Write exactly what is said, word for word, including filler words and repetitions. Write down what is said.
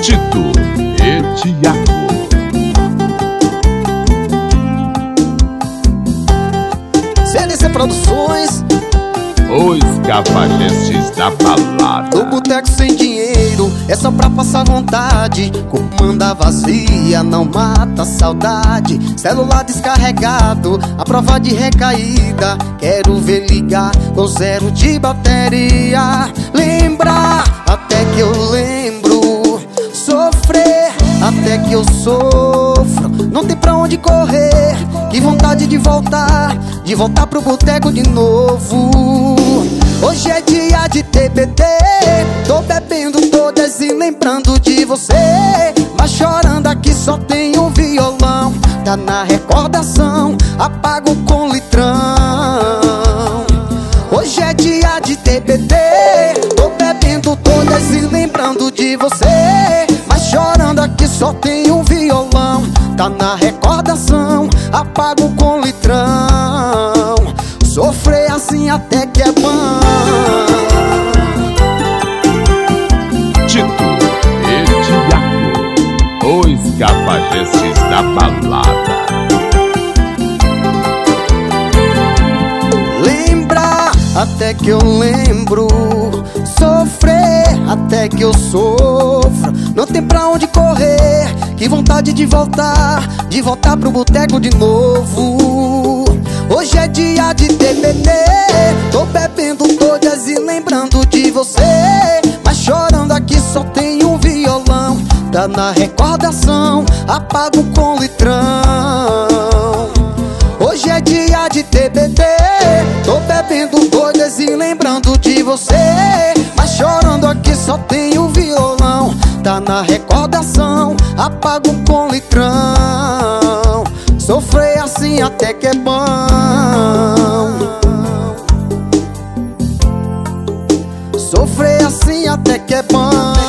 Tito e Tiago. C D C Produções, Os cafajestes da balada. no boteco sem dinheiro, é só pra passar vontade. Comanda vazia, não mata a saudade. Celular descarregado, a prova de recaída. Quero ver ligar com zero de bateria. Lembrar, até que eu lembro. Sofrer, até que eu sofro. Não tem pra onde correr, que vontade de voltar, de voltar pro boteco de novo. Hoje é dia de T B T, tô bebendo todas e lembrando de você. Mas chorando aqui só tem um violão, tá na recordação, apago com litrão. Hoje é dia de T B T, tô bebendo todas e lembrando de você. Mas chorando aqui só tem um violão, tá na recordação, apago com litrão. Sofrer assim até que é bom. Tito e Tiago, os cafajestes da balada. Lembrar, até que eu lembro. Sofrer, até que eu sofro. Não tem pra onde correr, que vontade de voltar, de voltar pro boteco de novo. Hoje é dia de T B T, tô bebendo todas e lembrando de você. Mas chorando aqui só tem um violão, tá na recordação, apago com litrão. Hoje é dia de T B T, tô bebendo todas e lembrando de você. Mas chorando aqui só tem um violão, tá na recordação, apago com litrão. Sofrer assim até que é bom. Sofrer assim até que é bom.